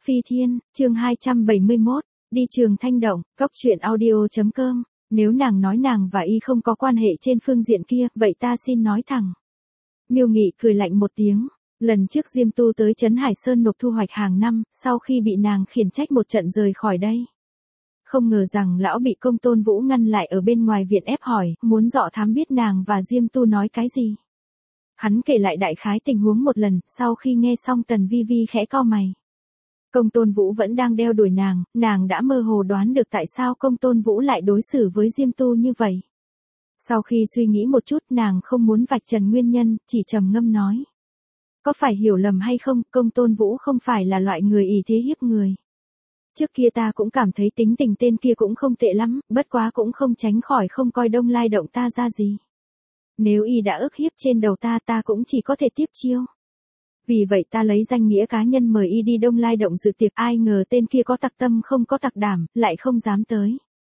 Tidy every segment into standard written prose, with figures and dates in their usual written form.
Phi Thiên, chương 271, đi trường Thanh Động, Cóc truyện audio.com, nếu nàng nói nàng và y không có quan hệ trên phương diện kia, vậy ta xin nói thẳng. Miêu Nghị cười lạnh một tiếng, lần trước Diêm Tu tới Trấn Hải Sơn nộp thu hoạch hàng năm, sau khi bị nàng khiển trách một trận rời khỏi đây. Không ngờ rằng lão bị Công Tôn Vũ ngăn lại ở bên ngoài viện ép hỏi, muốn dọ thám biết nàng và Diêm Tu nói cái gì. Hắn kể lại đại khái tình huống một lần, sau khi nghe xong Tần Vi Vi khẽ cau mày. Công Tôn Vũ vẫn đang đeo đuổi nàng đã mơ hồ đoán được tại sao Công Tôn Vũ lại đối xử với Diêm Tu như vậy. Sau khi suy nghĩ một chút, nàng không muốn vạch trần nguyên nhân, chỉ trầm ngâm nói. Có phải hiểu lầm hay không, Công Tôn Vũ không phải là loại người ỷ thế hiếp người. Trước kia ta cũng cảm thấy tính tình tên kia cũng không tệ lắm, bất quá cũng không tránh khỏi không coi Đông Lai Động ta ra gì. Nếu y đã ức hiếp trên đầu ta cũng chỉ có thể tiếp chiêu. Vì vậy ta lấy danh nghĩa cá nhân mời y đi Đông Lai Động dự tiệc, ai ngờ tên kia có tặc tâm không có tặc đảm, lại không dám tới.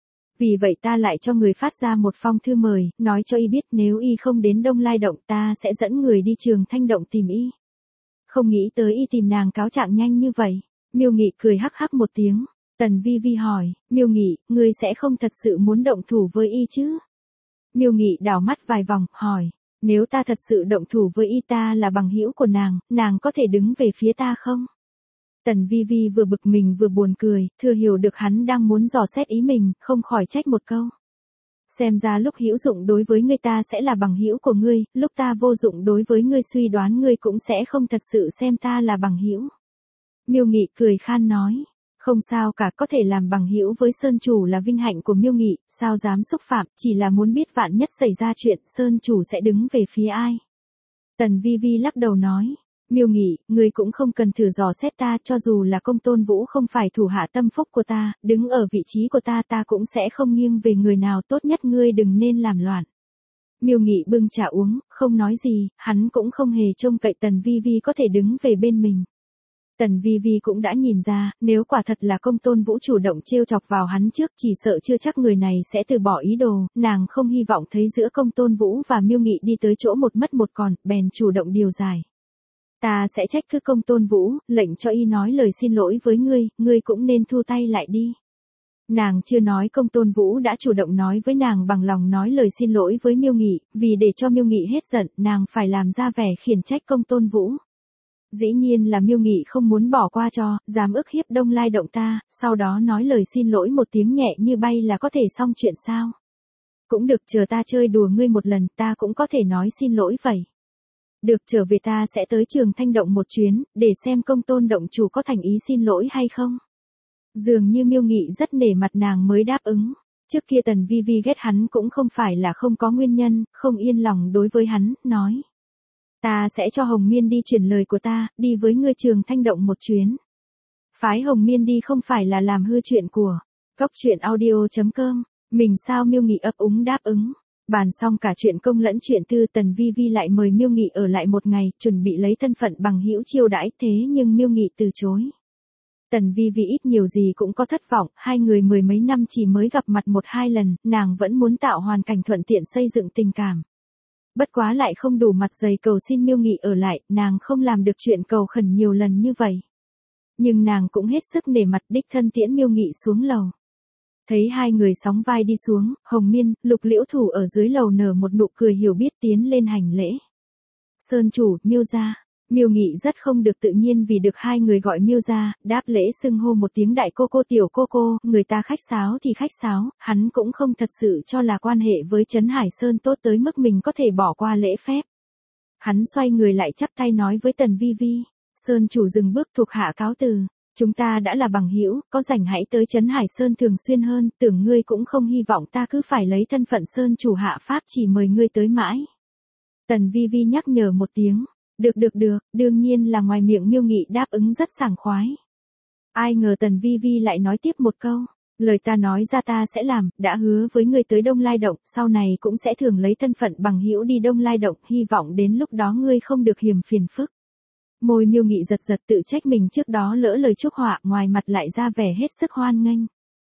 Vì vậy ta lại cho người phát ra một phong thư mời, nói cho y biết nếu y không đến Đông Lai Động ta sẽ dẫn người đi trường Thanh Động tìm y. Không nghĩ tới y tìm nàng cáo trạng nhanh như vậy. Miêu Nghị cười hắc hắc một tiếng. Tần Vi Vi hỏi, Miêu Nghị, ngươi sẽ không thật sự muốn động thủ với y chứ? Miêu Nghị đảo mắt vài vòng, hỏi, nếu ta thật sự động thủ với y, ta là bằng hữu của nàng có thể đứng về phía ta không? Tần Vi Vi vừa bực mình vừa buồn cười, thừa hiểu được hắn đang muốn dò xét ý mình, không khỏi trách một câu. Xem ra lúc hữu dụng đối với ngươi ta sẽ là bằng hữu của ngươi, lúc ta vô dụng đối với ngươi suy đoán ngươi cũng sẽ không thật sự xem ta là bằng hữu. Miêu Nghị cười khan nói, không sao cả, có thể làm bằng hữu với Sơn Chủ là vinh hạnh của Miêu Nghị, sao dám xúc phạm, chỉ là muốn biết vạn nhất xảy ra chuyện, Sơn Chủ sẽ đứng về phía ai. Tần Vi Vi lắc đầu nói, Miêu Nghị, ngươi cũng không cần thử dò xét ta, cho dù là Công Tôn Vũ không phải thủ hạ tâm phúc của ta, đứng ở vị trí của ta cũng sẽ không nghiêng về người nào, tốt nhất ngươi đừng nên làm loạn. Miêu Nghị bưng trà uống, không nói gì, hắn cũng không hề trông cậy Tần Vi Vi có thể đứng về bên mình. Tần Vi Vi cũng đã nhìn ra, nếu quả thật là Công Tôn Vũ chủ động trêu chọc vào hắn trước, chỉ sợ chưa chắc người này sẽ từ bỏ ý đồ, nàng không hy vọng thấy giữa Công Tôn Vũ và Miêu Nghị đi tới chỗ một mất một còn, bèn chủ động điều giải. Ta sẽ trách cứ Công Tôn Vũ, lệnh cho y nói lời xin lỗi với ngươi cũng nên thu tay lại đi. Nàng chưa nói Công Tôn Vũ đã chủ động nói với nàng bằng lòng nói lời xin lỗi với Miêu Nghị, vì để cho Miêu Nghị hết giận, nàng phải làm ra vẻ khiển trách Công Tôn Vũ. Dĩ nhiên là Miêu Nghị không muốn bỏ qua cho, dám ức hiếp Đông Lai Động ta, sau đó nói lời xin lỗi một tiếng nhẹ như bay là có thể xong chuyện sao? Cũng được, chờ ta chơi đùa ngươi một lần, ta cũng có thể nói xin lỗi vậy. Được, trở về ta sẽ tới trường Thanh Động một chuyến, để xem Công Tôn Động chủ có thành ý xin lỗi hay không. Dường như Miêu Nghị rất nể mặt nàng mới đáp ứng. Trước kia Tần Vi Vi ghét hắn cũng không phải là không có nguyên nhân, không yên lòng đối với hắn, nói. Ta sẽ cho Hồng Miên đi truyền lời của ta, đi với ngươi trường Thanh Động một chuyến. Phái Hồng Miên đi không phải là làm hư chuyện của Cóc truyện audio.com. Mình sao? Miêu Nghị ấp úng đáp ứng. Bàn xong cả chuyện công lẫn chuyện tư, Tần Vi Vi lại mời Miêu Nghị ở lại một ngày, chuẩn bị lấy thân phận bằng hữu chiêu đãi, thế nhưng Miêu Nghị từ chối. Tần Vi Vi ít nhiều gì cũng có thất vọng, hai người mười mấy năm chỉ mới gặp mặt một hai lần, nàng vẫn muốn tạo hoàn cảnh thuận tiện xây dựng tình cảm. Bất quá lại không đủ mặt dày cầu xin Miêu Nghị ở lại, nàng không làm được chuyện cầu khẩn nhiều lần như vậy. Nhưng nàng cũng hết sức nể mặt, đích thân tiễn Miêu Nghị xuống lầu. Thấy hai người sóng vai đi xuống, Hồng Miên, Lục Liễu Thủ ở dưới lầu nở một nụ cười hiểu biết tiến lên hành lễ. Sơn Chủ, Miêu gia. Miêu Nghị rất không được tự nhiên vì được hai người gọi Miêu gia, đáp lễ xưng hô một tiếng đại cô cô tiểu cô cô, người ta khách sáo thì khách sáo, hắn cũng không thật sự cho là quan hệ với Trấn Hải Sơn tốt tới mức mình có thể bỏ qua lễ phép. Hắn xoay người lại chắp tay nói với Tần Vi Vi, Sơn Chủ dừng bước, thuộc hạ cáo từ. Chúng ta đã là bằng hữu, có rảnh hãy tới Trấn Hải Sơn thường xuyên hơn, tưởng ngươi cũng không hy vọng ta cứ phải lấy thân phận Sơn Chủ hạ pháp chỉ mời ngươi tới mãi. Tần Vi Vi nhắc nhở một tiếng, được, đương nhiên là ngoài miệng Miêu Nghị đáp ứng rất sảng khoái. Ai ngờ Tần Vi Vi lại nói tiếp một câu, lời ta nói ra ta sẽ làm, đã hứa với ngươi tới Đông Lai Động, sau này cũng sẽ thường lấy thân phận bằng hữu đi Đông Lai Động, hy vọng đến lúc đó ngươi không được hiềm phiền phức. Môi Miêu Nghị giật tự trách mình trước đó lỡ lời chúc họa, ngoài mặt lại ra vẻ hết sức hoan nghênh.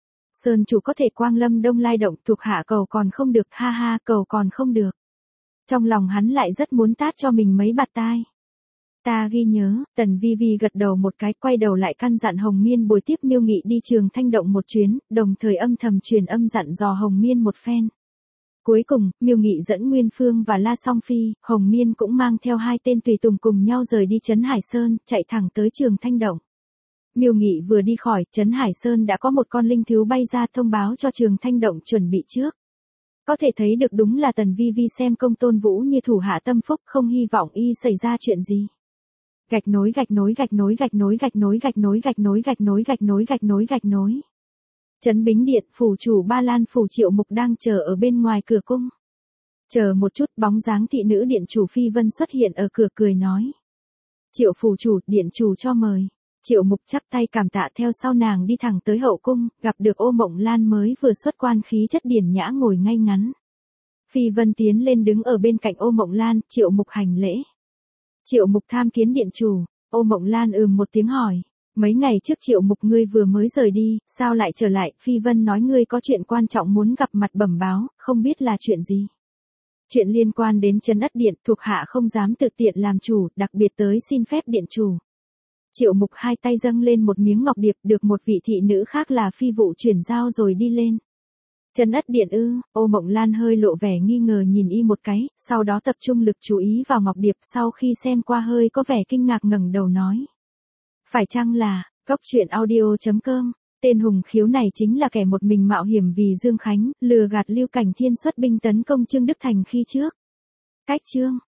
Sơn Chủ có thể quang lâm Đông Lai Động, thuộc hạ cầu còn không được, ha ha, cầu còn không được. Trong lòng hắn lại rất muốn tát cho mình mấy bạt tai. Ta ghi nhớ, Tần Vi Vi gật đầu một cái, quay đầu lại căn dặn Hồng Miên bồi tiếp Miêu Nghị đi Trường Thanh Động một chuyến, đồng thời âm thầm truyền âm dặn dò Hồng Miên một phen. Cuối cùng, Miêu Nghị dẫn Nguyên Phương và La Song Phi, Hồng Miên cũng mang theo 2 tên tùy tùng cùng nhau rời đi Trấn Hải Sơn, chạy thẳng tới Trường Thanh Động. Miêu Nghị vừa đi khỏi, Trấn Hải Sơn đã có một con linh thú bay ra thông báo cho Trường Thanh Động chuẩn bị trước. Có thể thấy được đúng là Tần Vi Vi xem Công Tôn Vũ như thủ hạ tâm phúc, không hy vọng y xảy ra chuyện gì. Gạch nối gạch nối gạch nối gạch nối gạch nối gạch nối gạch nối gạch nối gạch nối gạch nối gạch nối. Trấn Bính Điện, phủ chủ Ba Lan phủ Triệu Mục đang chờ ở bên ngoài cửa cung. Chờ một chút, bóng dáng thị nữ điện chủ Phi Vân xuất hiện ở cửa cười nói. Triệu phủ chủ, điện chủ cho mời. Triệu Mục chắp tay cảm tạ theo sau nàng đi thẳng tới hậu cung, gặp được Ô Mộng Lan mới vừa xuất quan khí chất điển nhã ngồi ngay ngắn. Phi Vân tiến lên đứng ở bên cạnh Ô Mộng Lan, Triệu Mục hành lễ. Triệu Mục tham kiến điện chủ. Ô Mộng Lan một tiếng hỏi. Mấy ngày trước Triệu Mục ngươi vừa mới rời đi, sao lại trở lại? Phi Vân nói ngươi có chuyện quan trọng muốn gặp mặt bẩm báo, không biết là chuyện gì. Chuyện liên quan đến Trấn Ất Điện, thuộc hạ không dám tự tiện làm chủ, đặc biệt tới xin phép điện chủ. Triệu Mục 2 tay dâng lên một miếng ngọc điệp, được một vị thị nữ khác là phi vụ chuyển giao rồi đi lên. Trấn Ất Điện ư? Ô Mộng Lan hơi lộ vẻ nghi ngờ nhìn y một cái, sau đó tập trung lực chú ý vào ngọc điệp, sau khi xem qua hơi có vẻ kinh ngạc ngẩng đầu nói. Phải chăng là, Cốc Truyện Audio.com, tên hùng khiếu này chính là kẻ một mình mạo hiểm vì Dương Khánh, lừa gạt Lưu Cảnh Thiên xuất binh tấn công Trương Đức Thành khi trước. Cách chương.